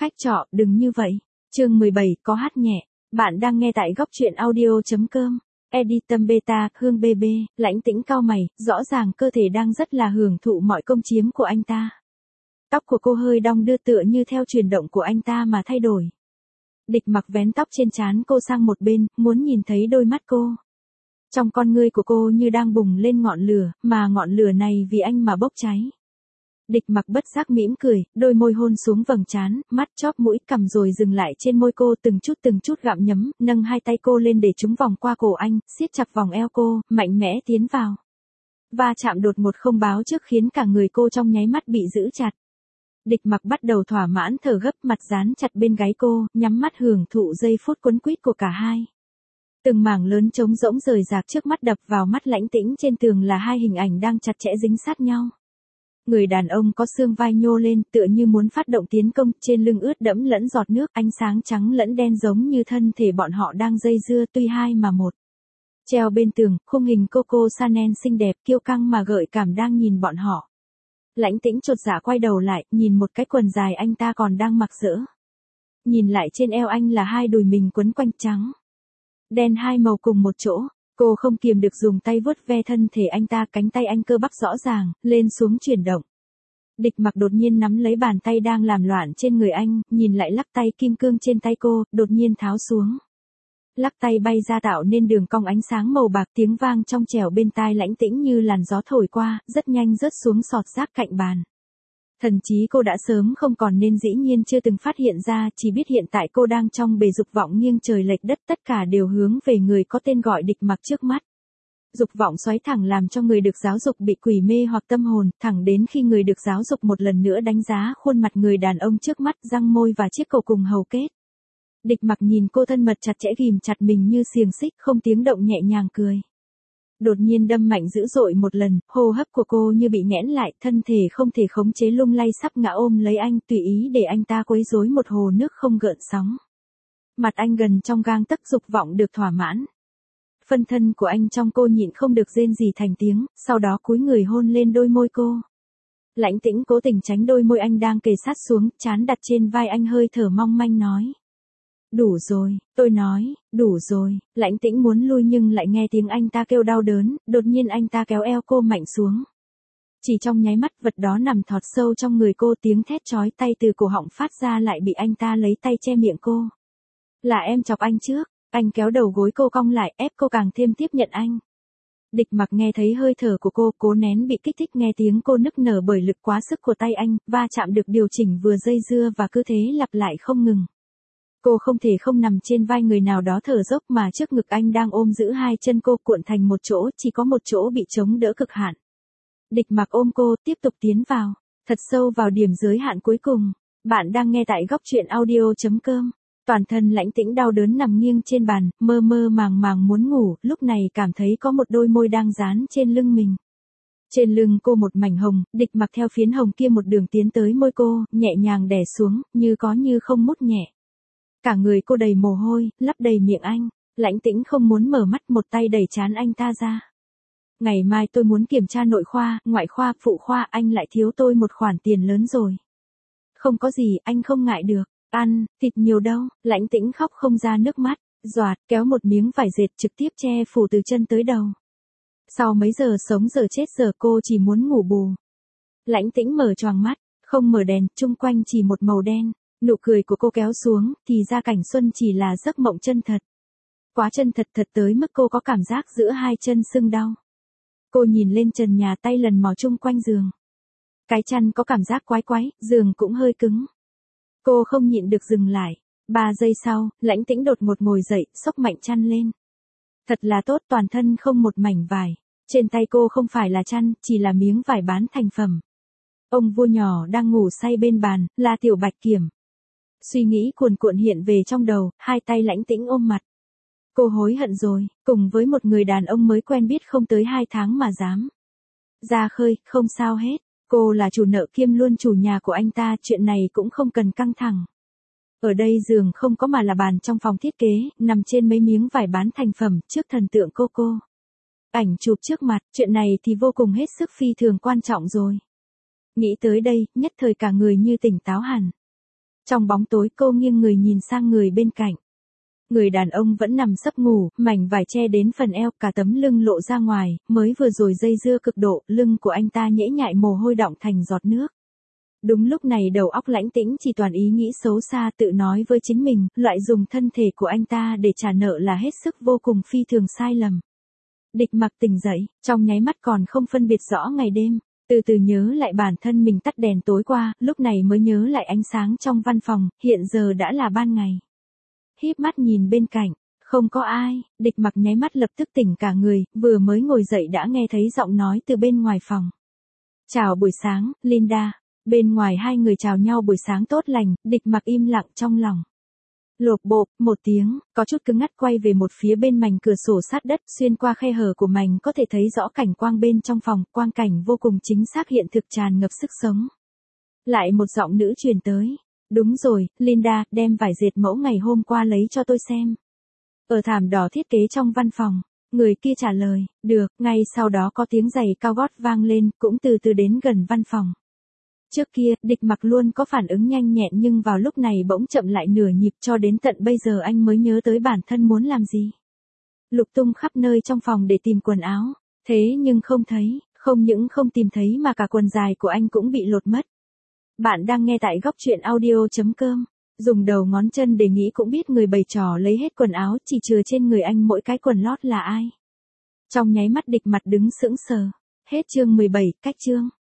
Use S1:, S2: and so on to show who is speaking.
S1: Khách trọ, đừng như vậy. Chương 17, có hát nhẹ. Bạn đang nghe tại góc truyện audio.com. Editum beta, Hương BB, Lãnh Tĩnh cau mày, rõ ràng cơ thể đang rất là hưởng thụ mọi công chiếm của anh ta. Tóc của cô hơi đong đưa tựa như theo chuyển động của anh ta mà thay đổi. Địch Mặc vén tóc trên trán cô sang một bên, muốn nhìn thấy đôi mắt cô. Trong con ngươi của cô như đang bùng lên ngọn lửa, mà ngọn lửa này vì anh mà bốc cháy. Địch Mặc bất giác mỉm cười, đôi môi hôn xuống vầng trán, mắt chóp mũi cằm rồi dừng lại trên môi cô từng chút gặm nhấm, nâng hai tay cô lên để chúng vòng qua cổ anh, siết chặt vòng eo cô, mạnh mẽ tiến vào. Va chạm đột ngột không báo trước khiến cả người cô trong nháy mắt bị giữ chặt. Địch Mặc bắt đầu thỏa mãn thở gấp, mặt dán chặt bên gáy cô, nhắm mắt hưởng thụ giây phút quấn quýt của cả hai. Từng mảng lớn trống rỗng rời rạc trước mắt đập vào mắt Lãnh Tĩnh, trên tường là hai hình ảnh đang chặt chẽ dính sát nhau. Người đàn ông có xương vai nhô lên tựa như muốn phát động tiến công, trên lưng ướt đẫm lẫn giọt nước, ánh sáng trắng lẫn đen giống như thân thể bọn họ đang dây dưa tuy hai mà một. Treo bên tường, khung hình Coco Chanel xinh đẹp kiêu căng mà gợi cảm đang nhìn bọn họ. Lãnh Tĩnh chột dạ quay đầu lại, nhìn một cái quần dài anh ta còn đang mặc dỡ. Nhìn lại trên eo anh là hai đùi mình quấn quanh trắng đen hai màu cùng một chỗ. Cô không kiềm được dùng tay vuốt ve thân thể anh ta, cánh tay anh cơ bắp rõ ràng, lên xuống chuyển động. Địch Mặc đột nhiên nắm lấy bàn tay đang làm loạn trên người anh, nhìn lại lắc tay kim cương trên tay cô, đột nhiên tháo xuống. Lắc tay bay ra tạo nên đường cong ánh sáng màu bạc, tiếng vang trong trẻo bên tai Lãnh Tĩnh như làn gió thổi qua, rất nhanh rớt xuống sọt rác cạnh bàn. Thần trí cô đã sớm không còn nên dĩ nhiên chưa từng phát hiện ra, chỉ biết hiện tại cô đang trong bể dục vọng nghiêng trời lệch đất, tất cả đều hướng về người có tên gọi Địch Mặc trước mắt. Dục vọng xoáy thẳng làm cho người được giáo dục bị quỷ mê hoặc tâm hồn, thẳng đến khi người được giáo dục một lần nữa đánh giá khuôn mặt người đàn ông trước mắt, răng môi và chiếc cổ cùng hầu kết. Địch Mặc nhìn cô thân mật chặt chẽ ghìm chặt mình như xiềng xích, không tiếng động nhẹ nhàng cười. Đột nhiên đâm mạnh dữ dội một lần, hô hấp của cô như bị nghẽn lại, thân thể không thể khống chế lung lay sắp ngã ôm lấy anh, tùy ý để anh ta quấy rối một hồ nước không gợn sóng. Mặt anh gần trong gang tấc, dục vọng được thỏa mãn. Phân thân của anh trong cô nhịn không được rên rỉ thành tiếng, sau đó cúi người hôn lên đôi môi cô. Lãnh Tĩnh cố tình tránh đôi môi anh đang kề sát xuống, trán đặt trên vai anh, hơi thở mong manh nói. Đủ rồi, tôi nói, đủ rồi. Lãnh Tĩnh muốn lui nhưng lại nghe tiếng anh ta kêu đau đớn, đột nhiên anh ta kéo eo cô mạnh xuống. Chỉ trong nháy mắt, vật đó nằm thọt sâu trong người cô, tiếng thét chói tai từ cổ họng phát ra lại bị anh ta lấy tay che miệng cô. Là em chọc anh trước. Anh kéo đầu gối cô cong lại, ép cô càng thêm tiếp nhận anh. Địch Mặc nghe thấy hơi thở của cô, cố nén bị kích thích, nghe tiếng cô nức nở bởi lực quá sức của tay anh, va chạm được điều chỉnh vừa dây dưa và cứ thế lặp lại không ngừng. Cô không thể không nằm trên vai người nào đó thở dốc, mà trước ngực anh đang ôm giữ hai chân cô cuộn thành một chỗ, chỉ có một chỗ bị chống đỡ cực hạn. Địch Mặc ôm cô, tiếp tục tiến vào, thật sâu vào điểm giới hạn cuối cùng. Bạn đang nghe tại góc truyện audio.com. Toàn thân Lãnh Tĩnh đau đớn nằm nghiêng trên bàn, mơ mơ màng màng muốn ngủ, lúc này cảm thấy có một đôi môi đang dán trên lưng mình. Trên lưng cô một mảnh hồng, Địch Mặc theo phiến hồng kia một đường tiến tới môi cô, nhẹ nhàng đè xuống, như có như không mút nhẹ. Cả người cô đầy mồ hôi, lấp đầy miệng anh. Lãnh Tĩnh không muốn mở mắt, một tay đẩy trán anh ta ra. Ngày mai tôi muốn kiểm tra nội khoa, ngoại khoa, phụ khoa, anh lại thiếu tôi một khoản tiền lớn rồi. Không có gì, anh không ngại được. Ăn, thịt nhiều đâu. Lãnh Tĩnh khóc không ra nước mắt, doạt, kéo một miếng vải dệt trực tiếp che phủ từ chân tới đầu. Sau mấy giờ sống giờ chết giờ cô chỉ muốn ngủ bù. Lãnh Tĩnh mở choàng mắt, không mở đèn, chung quanh chỉ một màu đen. Nụ cười của cô kéo xuống, thì ra cảnh xuân chỉ là giấc mộng chân thật. Quá chân thật thật tới mức cô có cảm giác giữa hai chân sưng đau. Cô nhìn lên trần nhà, tay lần mò chung quanh giường. Cái chăn có cảm giác quái quái, giường cũng hơi cứng. Cô không nhịn được dừng lại. 3 giây sau, Lãnh Tĩnh đột ngột ngồi dậy, xốc mạnh chăn lên. Thật là tốt, toàn thân không một mảnh vải. Trên tay cô không phải là chăn, chỉ là miếng vải bán thành phẩm. Ông vua nhỏ đang ngủ say bên bàn, là Tiểu Bạch Kiểm. Suy nghĩ cuồn cuộn hiện về trong đầu, hai tay Lãnh Tĩnh ôm mặt. Cô hối hận rồi, cùng với một người đàn ông mới quen biết không tới 2 tháng mà dám ra khơi, không sao hết. Cô là chủ nợ kiêm luôn chủ nhà của anh ta, chuyện này cũng không cần căng thẳng. Ở đây giường không có mà là bàn trong phòng thiết kế, nằm trên mấy miếng vải bán thành phẩm, trước thần tượng Coco. Ảnh chụp trước mặt, chuyện này thì vô cùng hết sức phi thường quan trọng rồi. Nghĩ tới đây, nhất thời cả người như tỉnh táo hẳn. Trong bóng tối cô nghiêng người nhìn sang người bên cạnh. Người đàn ông vẫn nằm sấp ngủ, mảnh vải che đến phần eo, cả tấm lưng lộ ra ngoài, mới vừa rồi dây dưa cực độ, lưng của anh ta nhễ nhại mồ hôi đọng thành giọt nước. Đúng lúc này đầu óc Lãnh Tĩnh chỉ toàn ý nghĩ xấu xa tự nói với chính mình, loại dùng thân thể của anh ta để trả nợ là hết sức vô cùng phi thường sai lầm. Địch Mặc tỉnh dậy, trong nháy mắt còn không phân biệt rõ ngày đêm, từ từ nhớ lại bản thân mình tắt đèn tối qua, lúc này mới nhớ lại ánh sáng trong văn phòng, hiện giờ đã là ban ngày. Híp mắt nhìn bên cạnh, không có ai, Địch Mặc nháy mắt lập tức tỉnh cả người, vừa mới ngồi dậy đã nghe thấy giọng nói từ bên ngoài phòng. Chào buổi sáng, Linda. Bên ngoài hai người chào nhau buổi sáng tốt lành, Địch Mặc im lặng trong lòng. Lộp bộp, một tiếng, có chút cứng ngắt quay về một phía bên mảnh cửa sổ sát đất, xuyên qua khe hở của mảnh có thể thấy rõ cảnh quang bên trong phòng, quang cảnh vô cùng chính xác hiện thực tràn ngập sức sống. Lại một giọng nữ truyền tới. Đúng rồi, Linda, đem vải dệt mẫu ngày hôm qua lấy cho tôi xem. Ở thảm đỏ thiết kế trong văn phòng, người kia trả lời, được, ngay sau đó có tiếng giày cao gót vang lên, cũng từ từ đến gần văn phòng. Trước kia, Địch Mặc luôn có phản ứng nhanh nhẹn nhưng vào lúc này bỗng chậm lại nửa nhịp cho đến tận bây giờ anh mới nhớ tới bản thân muốn làm gì. Lục tung khắp nơi trong phòng để tìm quần áo, thế nhưng không thấy, không những không tìm thấy mà cả quần dài của anh cũng bị lột mất. Bạn đang nghe tại góc truyện audio.com, dùng đầu ngón chân để nghĩ cũng biết người bày trò lấy hết quần áo chỉ chừa trên người anh mỗi cái quần lót là ai. Trong nháy mắt Địch Mặc đứng sững sờ. Hết chương 17, cách chương.